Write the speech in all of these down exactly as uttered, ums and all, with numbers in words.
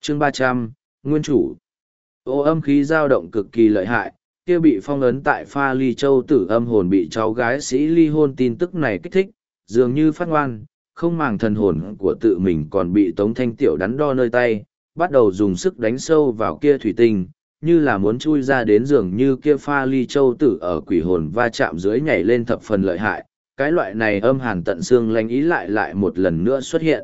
chương ba trăm, Nguyên chủ. Ô âm khí dao động cực kỳ lợi hại, kia bị phong ấn tại pha ly châu tử âm hồn bị cháu gái sĩ ly hôn tin tức này kích thích, dường như phát ngoan, không màng thần hồn của tự mình còn bị Tống Thanh Tiểu đắn đo nơi tay, bắt đầu dùng sức đánh sâu vào kia thủy tinh, như là muốn chui ra đến giường như kia pha ly châu tử ở quỷ hồn va chạm dưới nhảy lên thập phần lợi hại, cái loại này âm hàn tận xương lanh ý lại lại một lần nữa xuất hiện.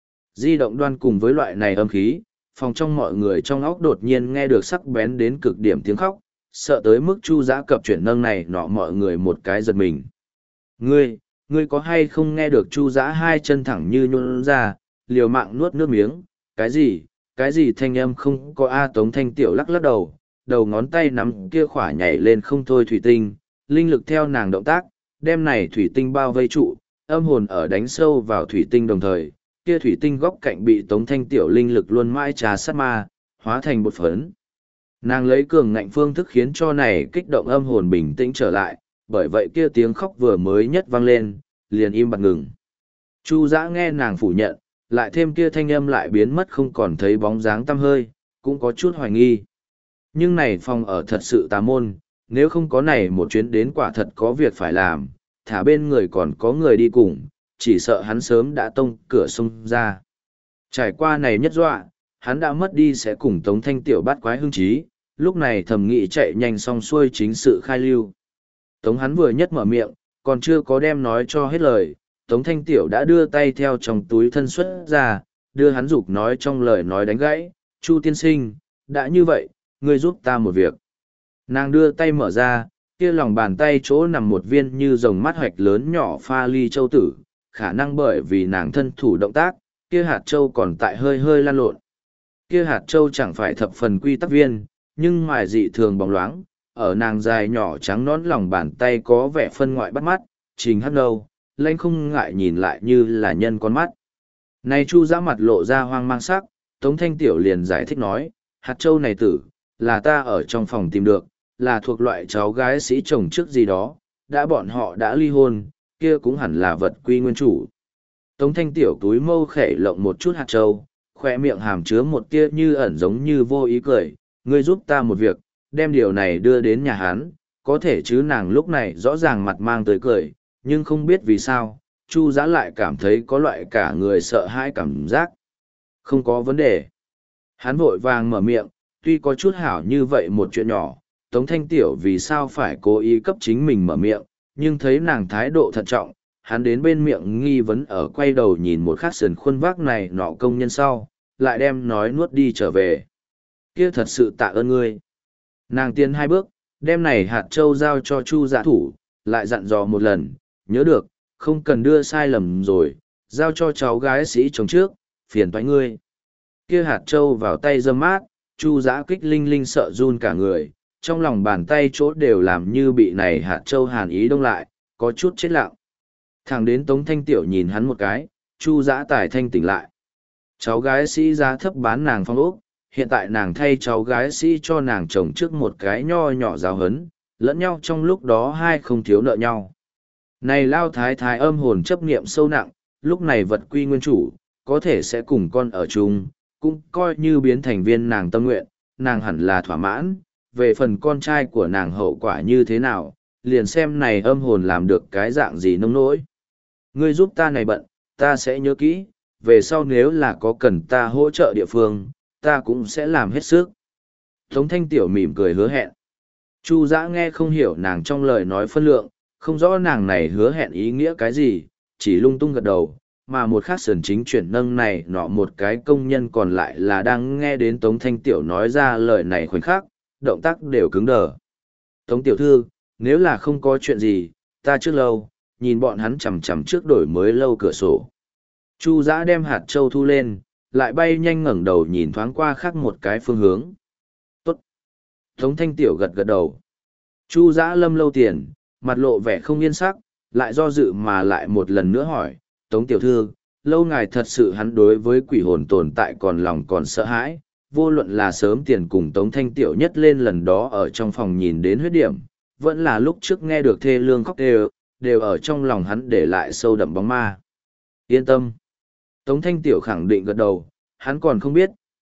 Di động đoan cùng với loại này âm khí, phòng trong mọi người trong óc đột nhiên nghe được sắc bén đến cực điểm tiếng khóc, sợ tới mức Chu Giã cập chuyển nâng này nọ mọi người một cái giật mình. Ngươi, ngươi có hay không nghe được Chu Giã hai chân thẳng như nhún ra, liều mạng nuốt nước miếng, cái gì, cái gì thanh âm không có A. Tống Thanh Tiểu lắc lắc đầu, đầu ngón tay nắm kia khỏa nhảy lên không thôi thủy tinh, linh lực theo nàng động tác, đem này thủy tinh bao vây trụ, âm hồn ở đánh sâu vào thủy tinh đồng thời, kia thủy tinh góc cạnh bị Tống Thanh Tiểu linh lực luôn mãi trà sát ma, hóa thành bột phấn. Nàng lấy cường ngạnh phương thức khiến cho này kích động âm hồn bình tĩnh trở lại, bởi vậy kia tiếng khóc vừa mới nhất vang lên, liền im bặt ngừng. Chu Giã nghe nàng phủ nhận, lại thêm kia thanh âm lại biến mất không còn thấy bóng dáng tăm hơi, cũng có chút hoài nghi. Nhưng này phòng ở thật sự tà môn, nếu không có này một chuyến đến quả thật có việc phải làm, thả bên người còn có người đi cùng, chỉ sợ hắn sớm đã tông cửa xông ra. Trải qua này nhất dọa, hắn đã mất đi sẽ cùng Tống Thanh Tiểu bắt quái hưng trí, lúc này thầm nghĩ chạy nhanh xong xuôi chính sự khai lưu. Tống hắn vừa nhất mở miệng, còn chưa có đem nói cho hết lời, Tống Thanh Tiểu đã đưa tay theo trong túi thân xuất ra, đưa hắn dục nói trong lời nói đánh gãy, Chu tiên sinh, đã như vậy, ngươi giúp ta một việc. Nàng đưa tay mở ra, kia lòng bàn tay chỗ nằm một viên như rồng mắt hoạch lớn nhỏ pha ly châu tử, khả năng bởi vì nàng thân thủ động tác, kia hạt châu còn tại hơi hơi lan lộn. Kia hạt châu chẳng phải thập phần quy tắc viên, nhưng mài dị thường bóng loáng, ở nàng dài nhỏ trắng nón lòng bàn tay có vẻ phân ngoại bắt mắt, trình hắc nâu, lanh không ngại nhìn lại như là nhân con mắt. Này Chu Giã mặt lộ ra hoang mang sắc, Tống Thanh Tiểu liền giải thích nói, hạt châu này tử, là ta ở trong phòng tìm được, là thuộc loại cháu gái sĩ chồng trước gì đó, đã bọn họ đã ly hôn, kia cũng hẳn là vật quy nguyên chủ. Tống Thanh Tiểu túi mâu khẽ lộng một chút hạt châu, khoe miệng hàm chứa một tia như ẩn giống như vô ý cười, ngươi giúp ta một việc, đem điều này đưa đến nhà hắn, có thể chứ nàng lúc này rõ ràng mặt mang tới cười, nhưng không biết vì sao, Chu Giã lại cảm thấy có loại cả người sợ hãi cảm giác. Không có vấn đề. Hắn vội vàng mở miệng, tuy có chút hảo như vậy một chuyện nhỏ, Tống Thanh Tiểu vì sao phải cố ý cấp chính mình mở miệng, nhưng thấy nàng thái độ thận trọng, hắn đến bên miệng nghi vấn ở quay đầu nhìn một khắc sườn khuôn vác này nọ công nhân sau, lại đem nói nuốt đi trở về. Kia thật sự tạ ơn ngươi. Nàng tiến hai bước, đem này hạt châu giao cho Chu Giã thủ, lại dặn dò một lần, nhớ được, không cần đưa sai lầm rồi, giao cho cháu gái sĩ chồng trước, phiền toái ngươi. Kia hạt châu vào tay dâm mát, Chu Giã kích linh linh sợ run cả người, trong lòng bàn tay chỗ đều làm như bị này hạt châu hàn ý đông lại, có chút chết lặng. Thẳng đến Tống Thanh Tiểu nhìn hắn một cái, Chu Giã tài thanh tỉnh lại. Cháu gái sĩ giá thấp bán nàng phong ốc, hiện tại nàng thay cháu gái sĩ cho nàng chồng trước một cái nho nhỏ giáo hấn, lẫn nhau trong lúc đó hai không thiếu nợ nhau. Này lao thái thái âm hồn chấp niệm sâu nặng, lúc này vật quy nguyên chủ, có thể sẽ cùng con ở chung, cũng coi như biến thành viên nàng tâm nguyện, nàng hẳn là thỏa mãn, về phần con trai của nàng hậu quả như thế nào, liền xem này âm hồn làm được cái dạng gì nông nỗi. Ngươi giúp ta này bận, ta sẽ nhớ kỹ, về sau nếu là có cần ta hỗ trợ địa phương, ta cũng sẽ làm hết sức. Tống Thanh Tiểu mỉm cười hứa hẹn. Chu Giã nghe không hiểu nàng trong lời nói phân lượng, không rõ nàng này hứa hẹn ý nghĩa cái gì, chỉ lung tung gật đầu, mà một khắc sườn chính chuyển nâng này nọ một cái công nhân còn lại là đang nghe đến Tống Thanh Tiểu nói ra lời này khoảnh khắc, động tác đều cứng đờ. Tống Tiểu thư, nếu là không có chuyện gì, ta trước lâu, nhìn bọn hắn chằm chằm trước đổi mới lâu cửa sổ. Chu Giã đem hạt châu thu lên, lại bay nhanh ngẩng đầu nhìn thoáng qua khác một cái phương hướng. Tốt. Tống Thanh Tiểu gật gật đầu. Chu Giã lâm lâu tiền, mặt lộ vẻ không yên sắc, lại do dự mà lại một lần nữa hỏi, Tống Tiểu thư, lâu ngài thật sự hắn đối với quỷ hồn tồn tại còn lòng còn sợ hãi, vô luận là sớm tiền cùng Tống Thanh Tiểu nhất lên lần đó ở trong phòng nhìn đến huyết điểm, vẫn là lúc trước nghe được thê lương khóc đều, đều ở trong lòng hắn để lại sâu đậm bóng ma. Yên tâm. Tống Thanh Tiểu khẳng định gật đầu, hắn còn không biết,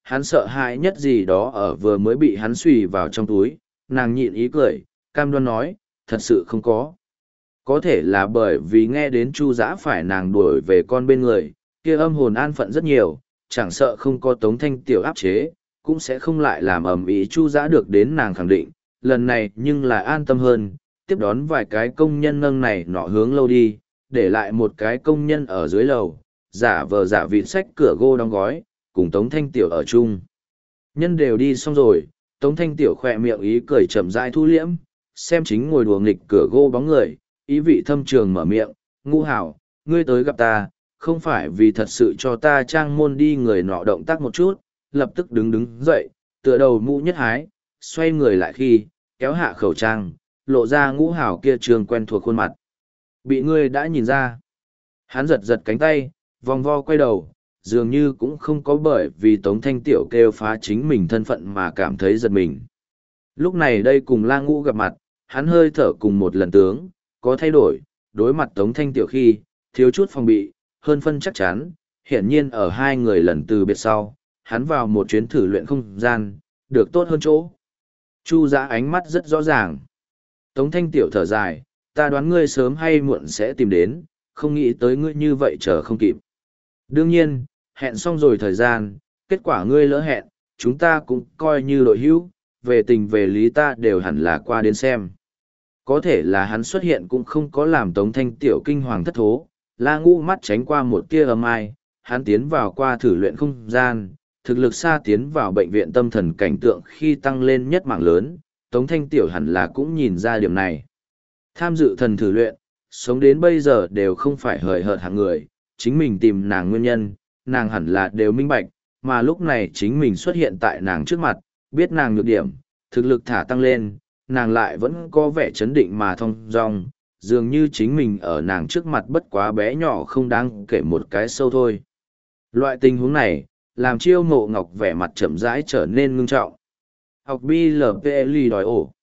hắn sợ hãi nhất gì đó ở vừa mới bị hắn xùy vào trong túi, nàng nhịn ý cười, cam đoan nói, thật sự không có. Có thể là bởi vì nghe đến Chu Dã phải nàng đuổi về con bên người, kia âm hồn an phận rất nhiều, chẳng sợ không có Tống Thanh Tiểu áp chế, cũng sẽ không lại làm ầm ĩ. Chu Dã được đến nàng khẳng định, lần này nhưng là an tâm hơn, tiếp đón vài cái công nhân nâng này nọ hướng lâu đi, để lại một cái công nhân ở dưới lầu, giả vờ giả vịt sách cửa gô đóng gói, cùng Tống Thanh Tiểu ở chung. Nhân đều đi xong rồi, Tống Thanh Tiểu khỏe miệng ý cười chậm rãi thu liễm, xem chính ngồi đùa nghịch cửa gô bóng người, ý vị thâm trường mở miệng, Ngũ Hảo, ngươi tới gặp ta, không phải vì thật sự cho ta trang môn đi. Người nọ động tác một chút, lập tức đứng đứng dậy, tựa đầu mũ nhất hái, xoay người lại khi, kéo hạ khẩu trang, lộ ra Ngũ Hảo kia trường quen thuộc khuôn mặt. Bị ngươi đã nhìn ra. Hắn giật giật cánh tay, vòng vo quay đầu, dường như cũng không có bởi vì Tống Thanh Tiểu kêu phá chính mình thân phận mà cảm thấy giật mình. Lúc này đây cùng La Ngũ gặp mặt, hắn hơi thở cùng một lần tướng, có thay đổi, đối mặt Tống Thanh Tiểu khi, thiếu chút phòng bị, hơn phân chắc chắn, hiển nhiên ở hai người lần từ biệt sau, hắn vào một chuyến thử luyện không gian, được tốt hơn chỗ. Chu Dã ánh mắt rất rõ ràng. Tống Thanh Tiểu thở dài, ta đoán ngươi sớm hay muộn sẽ tìm đến, không nghĩ tới ngươi như vậy chờ không kịp. Đương nhiên, hẹn xong rồi thời gian, kết quả ngươi lỡ hẹn, chúng ta cũng coi như đội hữu, về tình về lý ta đều hẳn là qua đến xem. Có thể là hắn xuất hiện cũng không có làm Tống Thanh Tiểu kinh hoàng thất thố, La Ngũ mắt tránh qua một tia âm ai, hắn tiến vào qua thử luyện không gian, thực lực xa tiến vào bệnh viện tâm thần cảnh tượng khi tăng lên nhất mạng lớn, Tống Thanh Tiểu hẳn là cũng nhìn ra điểm này. Tham dự thần thử luyện, sống đến bây giờ đều không phải hời hợt hạng người, chính mình tìm nàng nguyên nhân, nàng hẳn là đều minh bạch, mà lúc này chính mình xuất hiện tại nàng trước mặt, biết nàng nhược điểm, thực lực thả tăng lên, nàng lại vẫn có vẻ chấn định mà thong dong, dường như chính mình ở nàng trước mặt bất quá bé nhỏ không đáng kể một cái sâu thôi. Loại tình huống này, làm Chiêu Mộ Ngọc vẻ mặt chậm rãi trở nên ngưng trọng. Học bê lờ pê lờ đòi ổ.